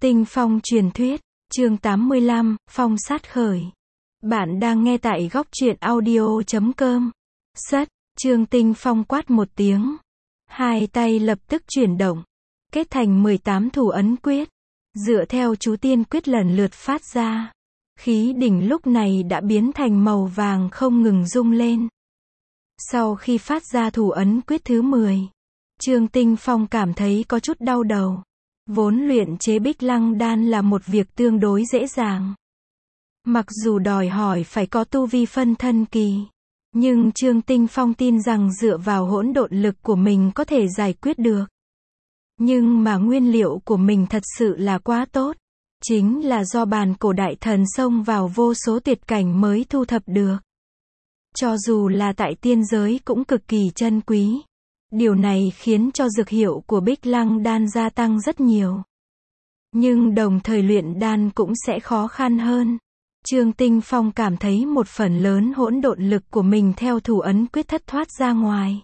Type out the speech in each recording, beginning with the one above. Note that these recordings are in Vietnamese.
Tinh phong truyền thuyết, chương 85, phong sát khởi. Bạn đang nghe tại góc truyện audio.com. Sất, Trương Tinh Phong quát một tiếng. Hai tay lập tức chuyển động, kết thành 18 thủ ấn quyết. Dựa theo chú tiên quyết lần lượt phát ra. Khí đỉnh lúc này đã biến thành màu vàng không ngừng rung lên. Sau khi phát ra thủ ấn quyết thứ 10, Trương Tinh Phong cảm thấy có chút đau đầu. Vốn luyện chế Bích Lăng Đan là một việc tương đối dễ dàng. Mặc dù đòi hỏi phải có tu vi phân thân kỳ, nhưng Trương Tinh Phong tin rằng dựa vào hỗn độn lực của mình có thể giải quyết được. Nhưng mà nguyên liệu của mình thật sự là quá tốt. Chính là do bàn cổ đại thần xông vào vô số tuyệt cảnh mới thu thập được. Cho dù là tại tiên giới cũng cực kỳ chân quý. Điều này khiến cho dược hiệu của Bích Lăng Đan gia tăng rất nhiều. Nhưng đồng thời luyện đan cũng sẽ khó khăn hơn. Trương Tinh Phong cảm thấy một phần lớn hỗn độn lực của mình theo thủ ấn quyết thất thoát ra ngoài.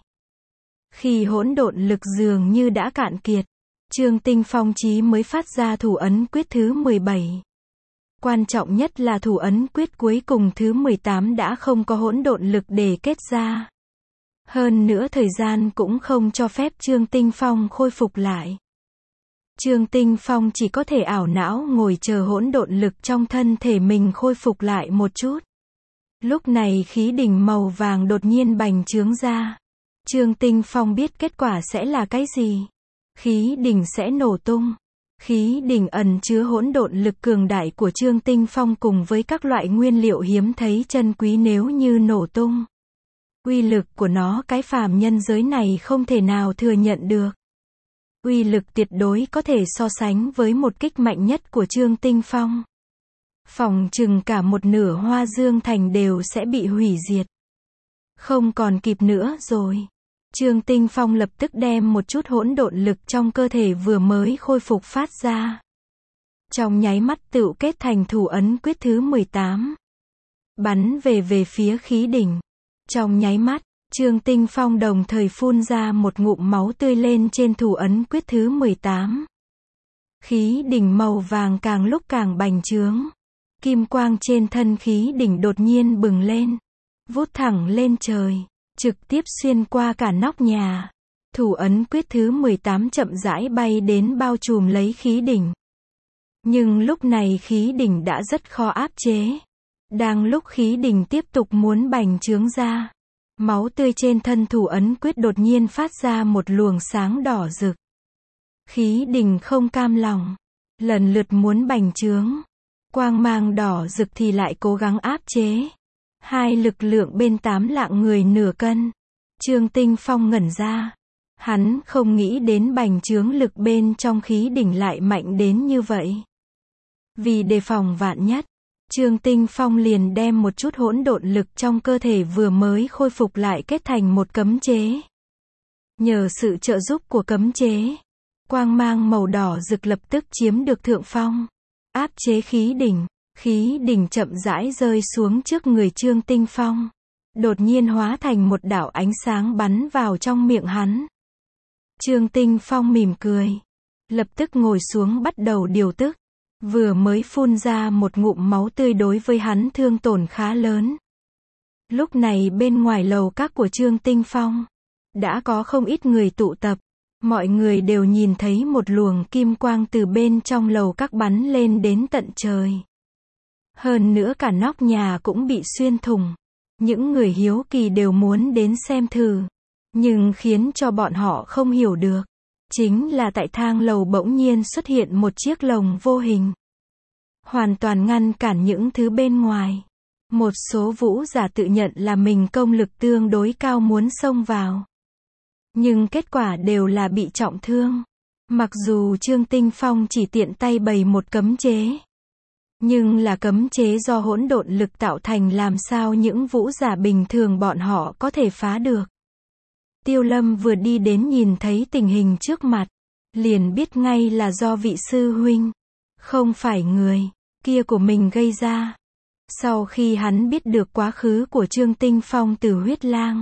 Khi hỗn độn lực dường như đã cạn kiệt, Trương Tinh Phong chí mới phát ra thủ ấn quyết thứ 17. Quan trọng nhất là thủ ấn quyết cuối cùng thứ 18 đã không có hỗn độn lực để kết ra. Hơn nữa thời gian cũng không cho phép Trương Tinh Phong khôi phục lại. Trương Tinh Phong chỉ có thể ảo não ngồi chờ hỗn độn lực trong thân thể mình khôi phục lại một chút. Lúc này khí đỉnh màu vàng đột nhiên bành trướng ra. Trương Tinh Phong biết kết quả sẽ là cái gì. Khí đỉnh sẽ nổ tung. Khí đỉnh ẩn chứa hỗn độn lực cường đại của Trương Tinh Phong cùng với các loại nguyên liệu hiếm thấy chân quý nếu như nổ tung. Uy lực của nó cái phàm nhân giới này không thể nào thừa nhận được. Uy lực tuyệt đối có thể so sánh với một kích mạnh nhất của Trương Tinh Phong. Phỏng chừng cả một nửa Hoa Dương Thành đều sẽ bị hủy diệt. Không còn kịp nữa rồi. Trương Tinh Phong lập tức đem một chút hỗn độn lực trong cơ thể vừa mới khôi phục phát ra. Trong nháy mắt tựu kết thành thủ ấn quyết thứ 18. Bắn về phía khí đỉnh. Trong nháy mắt, Trương Tinh Phong đồng thời phun ra một ngụm máu tươi lên trên thủ ấn quyết thứ 18. Khí đỉnh màu vàng càng lúc càng bành trướng. Kim quang trên thân khí đỉnh đột nhiên bừng lên. Vút thẳng lên trời, trực tiếp xuyên qua cả nóc nhà. Thủ ấn quyết thứ 18 chậm rãi bay đến bao trùm lấy khí đỉnh. Nhưng lúc này khí đỉnh đã rất khó áp chế. Đang lúc khí đỉnh tiếp tục muốn bành trướng ra, máu tươi trên thân thủ ấn quyết đột nhiên phát ra một luồng sáng đỏ rực. Khí đỉnh không cam lòng, lần lượt muốn bành trướng. Quang mang đỏ rực thì lại cố gắng áp chế. Hai lực lượng bên 8 lạng người nửa cân. Trương Tinh Phong ngẩn ra. Hắn không nghĩ đến bành trướng lực bên trong khí đỉnh lại mạnh đến như vậy. Vì đề phòng vạn nhất, Trương Tinh Phong liền đem một chút hỗn độn lực trong cơ thể vừa mới khôi phục lại kết thành một cấm chế. Nhờ sự trợ giúp của cấm chế, quang mang màu đỏ rực lập tức chiếm được thượng phong, áp chế khí đỉnh chậm rãi rơi xuống trước người Trương Tinh Phong, đột nhiên hóa thành một đạo ánh sáng bắn vào trong miệng hắn. Trương Tinh Phong mỉm cười, lập tức ngồi xuống bắt đầu điều tức. Vừa mới phun ra một ngụm máu tươi đối với hắn thương tổn khá lớn. Lúc này bên ngoài lầu các của Trương Tinh Phong, đã có không ít người tụ tập. Mọi người đều nhìn thấy một luồng kim quang từ bên trong lầu các bắn lên đến tận trời. Hơn nữa cả nóc nhà cũng bị xuyên thủng. Những người hiếu kỳ đều muốn đến xem thử. Nhưng khiến cho bọn họ không hiểu được. Chính là tại thang lầu bỗng nhiên xuất hiện một chiếc lồng vô hình. Hoàn toàn ngăn cản những thứ bên ngoài. Một số vũ giả tự nhận là mình công lực tương đối cao muốn xông vào. Nhưng kết quả đều là bị trọng thương. Mặc dù Trương Tinh Phong chỉ tiện tay bày một cấm chế. Nhưng là cấm chế do hỗn độn lực tạo thành làm sao những vũ giả bình thường bọn họ có thể phá được. Tiêu Lâm vừa đi đến nhìn thấy tình hình trước mặt, liền biết ngay là do vị sư huynh, không phải người kia của mình gây ra. Sau khi hắn biết được quá khứ của Trương Tinh Phong từ huyết lang,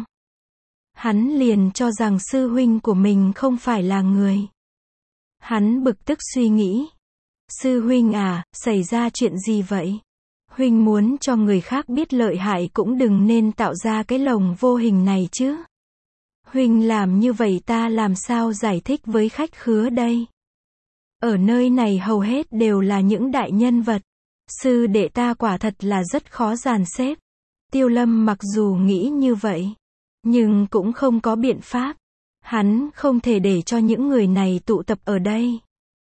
hắn liền cho rằng sư huynh của mình không phải là người. Hắn bực tức suy nghĩ, Sư huynh à, xảy ra chuyện gì vậy? Huynh muốn cho người khác biết lợi hại cũng đừng nên tạo ra cái lồng vô hình này chứ. Huynh làm như vậy ta làm sao giải thích với khách khứa đây? Ở nơi này hầu hết đều là những đại nhân vật. Sư đệ ta quả thật là rất khó dàn xếp. Tiêu Lâm mặc dù nghĩ như vậy, nhưng cũng không có biện pháp. Hắn không thể để cho những người này tụ tập ở đây.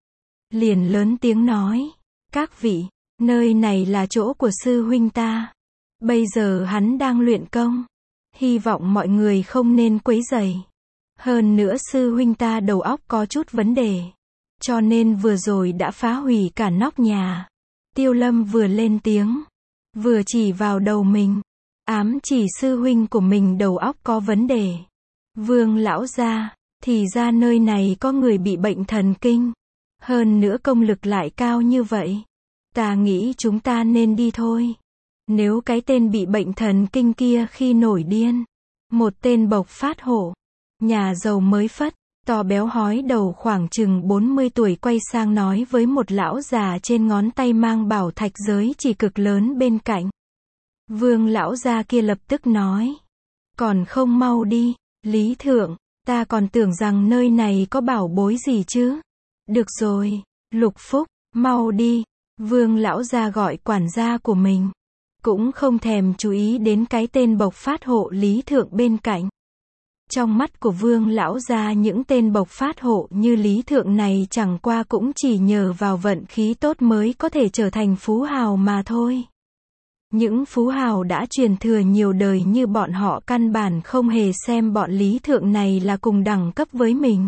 Liền lớn tiếng nói, các vị, nơi này là chỗ của sư huynh ta. Bây giờ hắn đang luyện công. Hy vọng mọi người không nên quấy rầy. Hơn nữa sư huynh ta đầu óc có chút vấn đề. Cho nên vừa rồi đã phá hủy cả nóc nhà. Tiêu Lâm vừa lên tiếng, vừa chỉ vào đầu mình. Ám chỉ sư huynh của mình đầu óc có vấn đề. Vương lão gia, thì ra nơi này có người bị bệnh thần kinh. Hơn nữa công lực lại cao như vậy. Ta nghĩ chúng ta nên đi thôi. Nếu cái tên bị bệnh thần kinh kia khi nổi điên. Một tên bộc phát hộ. Nhà giàu mới phất, to béo hói đầu khoảng chừng 40 tuổi quay sang nói với một lão già trên ngón tay mang bảo thạch giới chỉ cực lớn bên cạnh. Vương lão gia kia lập tức nói. Còn không mau đi, Lý Thượng, ta còn tưởng rằng nơi này có bảo bối gì chứ. Được rồi, Lục Phúc, mau đi. Vương lão gia gọi quản gia của mình. Cũng không thèm chú ý đến cái tên bộc phát hộ Lý Thượng bên cạnh. Trong mắt của Vương lão gia những tên bộc phát hộ như Lý Thượng này chẳng qua cũng chỉ nhờ vào vận khí tốt mới có thể trở thành phú hào mà thôi. Những phú hào đã truyền thừa nhiều đời như bọn họ căn bản không hề xem bọn Lý Thượng này là cùng đẳng cấp với mình.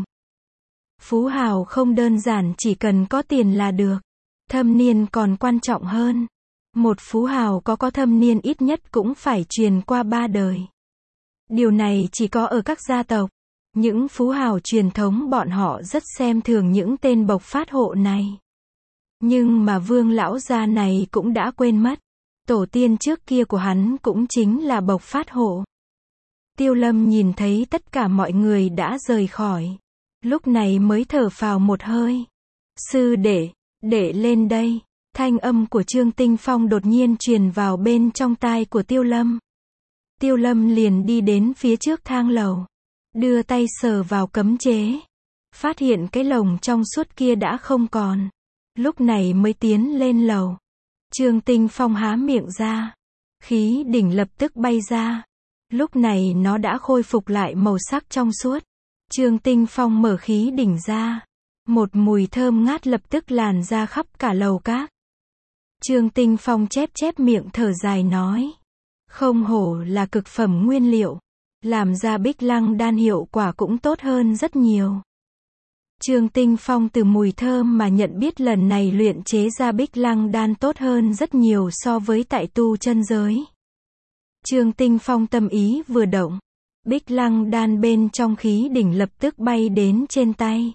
Phú hào không đơn giản chỉ cần có tiền là được. Thâm niên còn quan trọng hơn. Một phú hào có thâm niên ít nhất cũng phải truyền qua 3 đời. Điều này chỉ có ở các gia tộc. Những phú hào truyền thống bọn họ rất xem thường những tên bộc phát hộ này. Nhưng mà Vương lão gia này cũng đã quên mất. Tổ tiên trước kia của hắn cũng chính là bộc phát hộ. Tiêu Lâm nhìn thấy tất cả mọi người đã rời khỏi. Lúc này mới thở phào một hơi. Sư đệ, đệ lên đây. Thanh âm của Trương Tinh Phong đột nhiên truyền vào bên trong tai của Tiêu Lâm. Tiêu Lâm liền đi đến phía trước thang lầu. Đưa tay sờ vào cấm chế. Phát hiện cái lồng trong suốt kia đã không còn. Lúc này mới tiến lên lầu. Trương Tinh Phong há miệng ra. Khí đỉnh lập tức bay ra. Lúc này nó đã khôi phục lại màu sắc trong suốt. Trương Tinh Phong mở khí đỉnh ra. Một mùi thơm ngát lập tức làn ra khắp cả lầu các. Trương Tinh Phong chép miệng thở dài nói. Không hổ là cực phẩm nguyên liệu. Làm ra Bích Lăng đan hiệu quả cũng tốt hơn rất nhiều. Trương Tinh Phong từ mùi thơm mà nhận biết lần này luyện chế ra Bích Lăng đan tốt hơn rất nhiều so với tại tu chân giới. Trương Tinh Phong tâm ý vừa động. Bích Lăng đan bên trong khí đỉnh lập tức bay đến trên tay.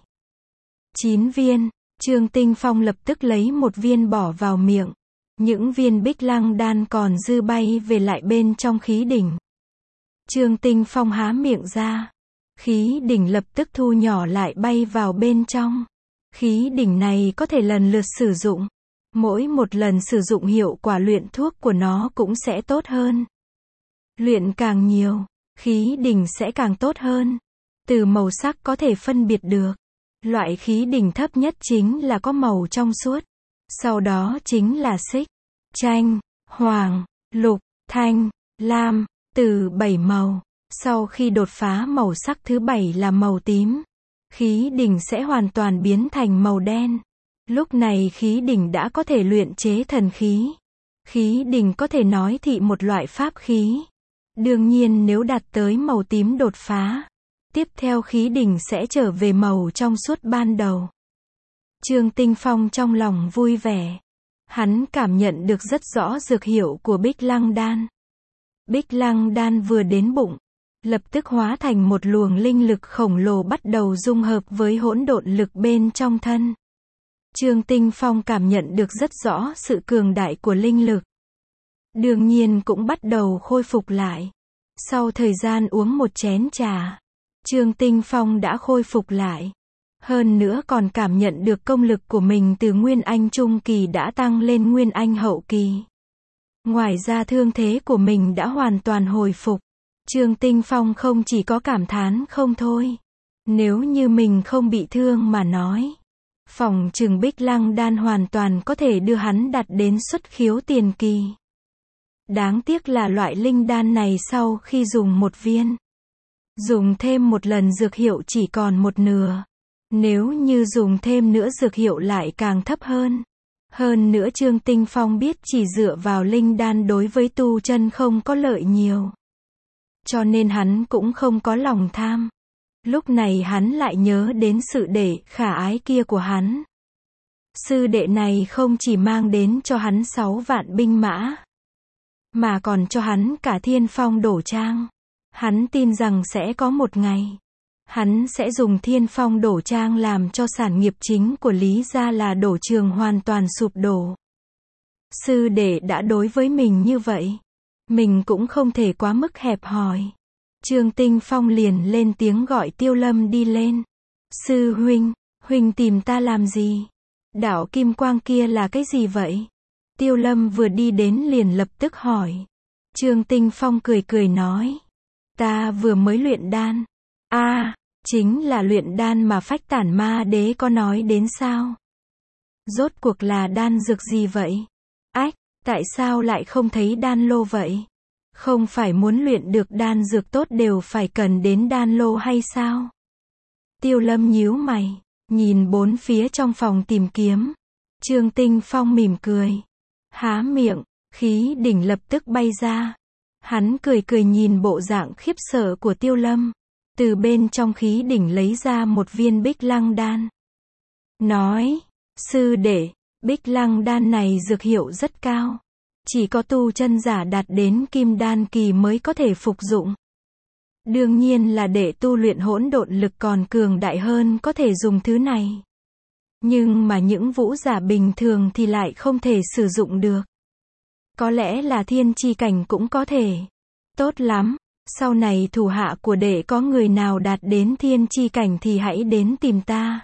9 viên. Trương Tinh Phong lập tức lấy một viên bỏ vào miệng. Những viên Bích Lăng đan còn dư bay về lại bên trong khí đỉnh. Trương Tinh Phong há miệng ra. Khí đỉnh lập tức thu nhỏ lại bay vào bên trong. Khí đỉnh này có thể lần lượt sử dụng. Mỗi một lần sử dụng hiệu quả luyện thuốc của nó cũng sẽ tốt hơn. Luyện càng nhiều, khí đỉnh sẽ càng tốt hơn. Từ màu sắc có thể phân biệt được. Loại khí đỉnh thấp nhất chính là có màu trong suốt. Sau đó chính là xích, chanh, hoàng, lục, thanh, lam, từ 7 màu. Sau khi đột phá màu sắc thứ 7 là màu tím, khí đỉnh sẽ hoàn toàn biến thành màu đen. Lúc này khí đỉnh đã có thể luyện chế thần khí. Khí đỉnh có thể nói thị một loại pháp khí. Đương nhiên nếu đạt tới màu tím đột phá, tiếp theo khí đỉnh sẽ trở về màu trong suốt ban đầu. Trương Tinh Phong trong lòng vui vẻ. Hắn cảm nhận được rất rõ dược hiệu của Bích Lăng đan. Bích Lăng đan vừa đến bụng, lập tức hóa thành một luồng linh lực khổng lồ bắt đầu dung hợp với hỗn độn lực bên trong thân. Trương Tinh Phong cảm nhận được rất rõ sự cường đại của linh lực. Đương nhiên cũng bắt đầu khôi phục lại. Sau thời gian uống một chén trà, Trương Tinh Phong đã khôi phục lại. Hơn nữa còn cảm nhận được công lực của mình từ Nguyên Anh Trung Kỳ đã tăng lên Nguyên Anh Hậu Kỳ. Ngoài ra thương thế của mình đã hoàn toàn hồi phục. Trương Tinh Phong không chỉ có cảm thán không thôi. Nếu như mình không bị thương mà nói, phỏng chừng Bích Lăng đan hoàn toàn có thể đưa hắn đạt đến xuất khiếu tiền kỳ. Đáng tiếc là loại linh đan này sau khi dùng một viên, dùng thêm một lần dược hiệu chỉ còn một nửa. Nếu như dùng thêm nữa dược hiệu lại càng thấp hơn. Hơn nữa Trương Tinh Phong biết chỉ dựa vào linh đan đối với tu chân không có lợi nhiều. Cho nên hắn cũng không có lòng tham. Lúc này hắn lại nhớ đến sự đệ khả ái kia của hắn. Sư đệ này không chỉ mang đến cho hắn 6 vạn binh mã, mà còn cho hắn cả Thiên Phong Đổ Trang. Hắn tin rằng sẽ có một ngày, hắn sẽ dùng Thiên Phong Đổ Trang làm cho sản nghiệp chính của Lý gia là Đổ Trường hoàn toàn sụp đổ. Sư đệ đã đối với mình như vậy, mình cũng không thể quá mức hẹp hòi. Trương Tinh Phong liền lên tiếng gọi Tiêu Lâm đi lên. Sư huynh, huynh tìm ta làm gì? Đạo kim quang kia là cái gì vậy? Tiêu Lâm vừa đi đến liền lập tức hỏi. Trương Tinh Phong cười cười nói. Ta vừa mới luyện đan. Chính là luyện đan mà Phách Tản Ma Đế có nói đến sao? Rốt cuộc là đan dược gì vậy? Tại sao lại không thấy đan lô vậy? Không phải muốn luyện được đan dược tốt đều phải cần đến đan lô hay sao? Tiêu Lâm nhíu mày, nhìn bốn phía trong phòng tìm kiếm. Trương Tinh Phong mỉm cười, há miệng, khí đỉnh lập tức bay ra. Hắn cười cười nhìn bộ dạng khiếp sợ của Tiêu Lâm. Từ bên trong khí đỉnh lấy ra một viên Bích Lăng đan. Nói, sư đệ, Bích Lăng đan này dược hiệu rất cao. Chỉ có tu chân giả đạt đến kim đan kỳ mới có thể phục dụng. Đương nhiên là để tu luyện hỗn độn lực còn cường đại hơn có thể dùng thứ này. Nhưng mà những vũ giả bình thường thì lại không thể sử dụng được. Có lẽ là thiên chi cảnh cũng có thể. Tốt lắm, sau này thủ hạ của đệ có người nào đạt đến thiên chi cảnh thì hãy đến tìm ta.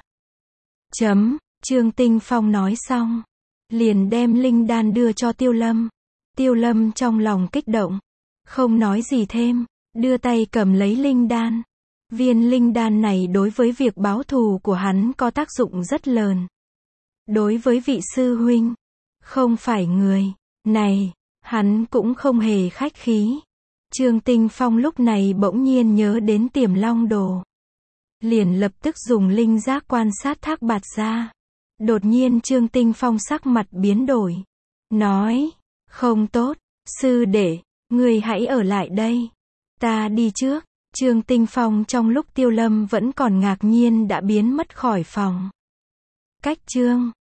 Trương Tinh Phong nói xong, liền đem linh đan đưa cho Tiêu Lâm. Tiêu Lâm trong lòng kích động, không nói gì thêm, đưa tay cầm lấy linh đan. Viên linh đan này đối với việc báo thù của hắn có tác dụng rất lớn. Đối với vị sư huynh, không phải người này, hắn cũng không hề khách khí. Trương Tinh Phong lúc này bỗng nhiên nhớ đến Tiềm Long Đồ. Liền lập tức dùng linh giác quan sát Thác Bạt Gia. Đột nhiên Trương Tinh Phong sắc mặt biến đổi. Nói, không tốt, sư đệ, ngươi hãy ở lại đây. Ta đi trước. Trương Tinh Phong trong lúc Tiêu Lâm vẫn còn ngạc nhiên đã biến mất khỏi phòng. Cách chương